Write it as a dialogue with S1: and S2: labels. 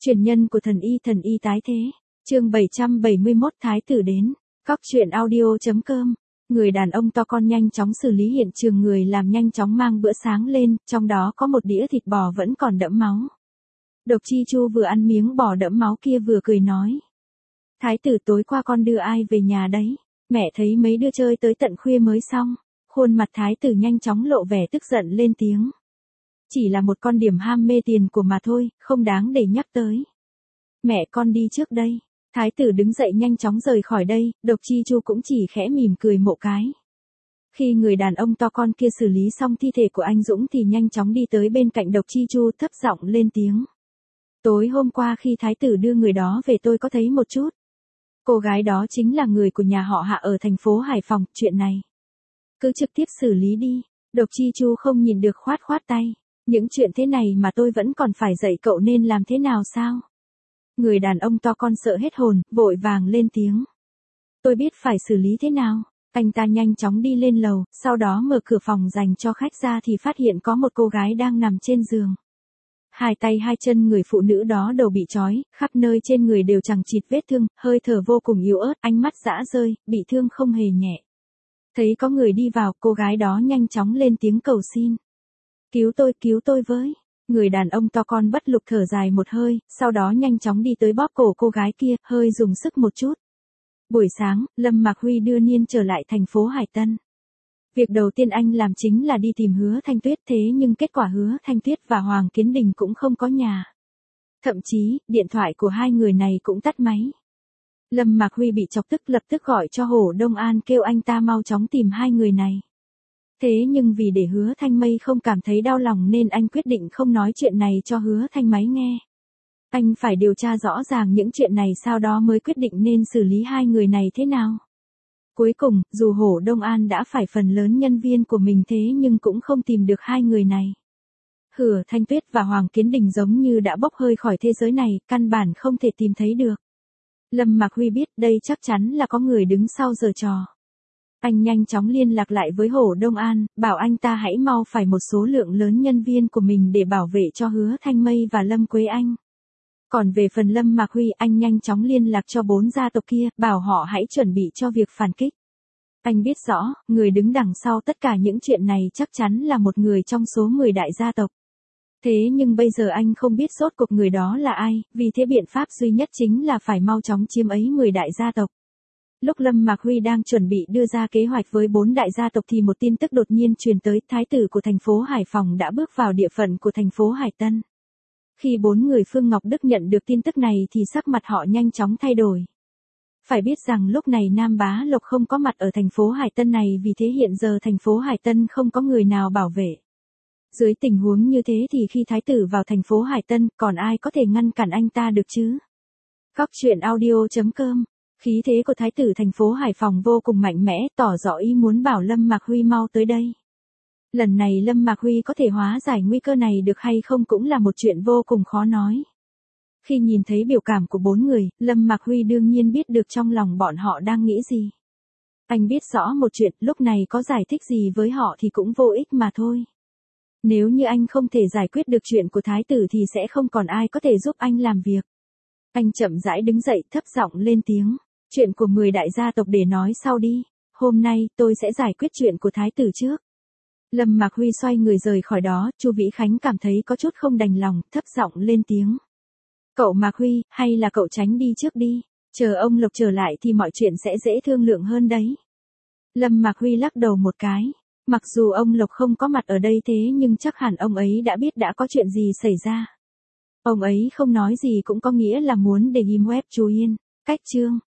S1: Truyền nhân của thần y tái thế. Chương 771 Thái tử đến. Cóc truyện audio.com. Người đàn ông to con nhanh chóng xử lý hiện trường, người làm nhanh chóng mang bữa sáng lên, trong đó có một đĩa thịt bò vẫn còn đẫm máu. Độc Chi Chu vừa ăn miếng bò đẫm máu kia vừa cười nói: Thái tử, tối qua con đưa ai về nhà đấy? Mẹ thấy mấy đứa chơi tới tận khuya mới xong. Khuôn mặt thái tử nhanh chóng lộ vẻ tức giận lên tiếng: Chỉ là một con điểm ham mê tiền của mà thôi, không đáng để nhắc tới. Mẹ con đi trước đây. Thái tử đứng dậy nhanh chóng rời khỏi đây, Độc Chi Chu cũng chỉ khẽ mỉm cười một cái. Khi người đàn ông to con kia xử lý xong thi thể của anh Dũng thì nhanh chóng đi tới bên cạnh Độc Chi Chu, thấp giọng lên tiếng: Tối hôm qua khi thái tử đưa người đó về tôi có thấy một chút. Cô gái đó chính là người của nhà họ Hạ ở thành phố Hải Phòng, chuyện này cứ trực tiếp xử lý đi. Độc Chi Chu không nhìn được khoát khoát tay. Những chuyện thế này mà tôi vẫn còn phải dạy cậu nên làm thế nào sao? Người đàn ông to con sợ hết hồn, vội vàng lên tiếng: Tôi biết phải xử lý thế nào. Anh ta nhanh chóng đi lên lầu, sau đó mở cửa phòng dành cho khách ra thì phát hiện có một cô gái đang nằm trên giường. Hai tay hai chân người phụ nữ đó đầu bị trói, khắp nơi trên người đều chằng chịt vết thương, hơi thở vô cùng yếu ớt, ánh mắt rã rơi, bị thương không hề nhẹ. Thấy có người đi vào, cô gái đó nhanh chóng lên tiếng cầu xin: Cứu tôi với. Người đàn ông to con bất lực thở dài một hơi, sau đó nhanh chóng đi tới bóp cổ cô gái kia, hơi dùng sức một chút. Buổi sáng, Lâm Mạc Huy đưa Niên trở lại thành phố Hải Tân. Việc đầu tiên anh làm chính là đi tìm Hứa Thanh Tuyết, thế nhưng kết quả Hứa Thanh Tuyết và Hoàng Kiến Đình cũng không có nhà. Thậm chí, điện thoại của hai người này cũng tắt máy. Lâm Mạc Huy bị chọc tức, lập tức gọi cho Hổ Đông An kêu anh ta mau chóng tìm hai người này. Thế nhưng vì để Hứa Thanh Mây không cảm thấy đau lòng nên anh quyết định không nói chuyện này cho Hứa Thanh Máy nghe. Anh phải điều tra rõ ràng những chuyện này sau đó mới quyết định nên xử lý hai người này thế nào. Cuối cùng, dù Hổ Đông An đã phải phần lớn nhân viên của mình thế nhưng cũng không tìm được hai người này. Hứa Thanh Tuyết và Hoàng Kiến Đình giống như đã bốc hơi khỏi thế giới này, căn bản không thể tìm thấy được. Lâm Mạc Huy biết đây chắc chắn là có người đứng sau giở trò. Anh nhanh chóng liên lạc lại với Hổ Đông An, bảo anh ta hãy mau phải một số lượng lớn nhân viên của mình để bảo vệ cho Hứa Thanh Mây và Lâm Quế Anh. Còn về phần Lâm Mạc Huy, anh nhanh chóng liên lạc cho 4 gia tộc kia, bảo họ hãy chuẩn bị cho việc phản kích. Anh biết rõ, người đứng đằng sau tất cả những chuyện này chắc chắn là một người trong số 10 đại gia tộc. Thế nhưng bây giờ anh không biết rốt cuộc người đó là ai, vì thế biện pháp duy nhất chính là phải mau chóng chiếm ấy 10 đại gia tộc. Lúc Lâm Mạc Huy đang chuẩn bị đưa ra kế hoạch với 4 đại gia tộc thì một tin tức đột nhiên truyền tới, thái tử của thành phố Hải Phòng đã bước vào địa phận của thành phố Hải Tân. Khi 4 người Phương Ngọc Đức nhận được tin tức này thì sắc mặt họ nhanh chóng thay đổi. Phải biết rằng lúc này Nam Bá Lộc không có mặt ở thành phố Hải Tân này, vì thế hiện giờ thành phố Hải Tân không có người nào bảo vệ. Dưới tình huống như thế thì khi thái tử vào thành phố Hải Tân, còn ai có thể ngăn cản anh ta được chứ? Cóc truyện audio.com. Khí thế của thái tử thành phố Hải Phòng vô cùng mạnh mẽ, tỏ rõ ý muốn bảo Lâm Mạc Huy mau tới đây. Lần này Lâm Mạc Huy có thể hóa giải nguy cơ này được hay không cũng là một chuyện vô cùng khó nói. Khi nhìn thấy biểu cảm của 4 người, Lâm Mạc Huy đương nhiên biết được trong lòng bọn họ đang nghĩ gì. Anh biết rõ một chuyện, lúc này có giải thích gì với họ thì cũng vô ích mà thôi. Nếu như anh không thể giải quyết được chuyện của thái tử thì sẽ không còn ai có thể giúp anh làm việc. Anh chậm rãi đứng dậy, thấp giọng lên tiếng: Chuyện của 10 đại gia tộc để nói sau đi, hôm nay tôi sẽ giải quyết chuyện của thái tử trước. Lâm Mạc Huy xoay người rời khỏi đó, Chu Vĩ Khánh cảm thấy có chút không đành lòng, thấp giọng lên tiếng: Cậu Mạc Huy, hay là cậu tránh đi trước đi, chờ ông Lộc trở lại thì mọi chuyện sẽ dễ thương lượng hơn đấy. Lâm Mạc Huy lắc đầu một cái, mặc dù ông Lộc không có mặt ở đây thế nhưng chắc hẳn ông ấy đã biết đã có chuyện gì xảy ra. Ông ấy không nói gì cũng có nghĩa là muốn để ghim web chú Yên. Cách chương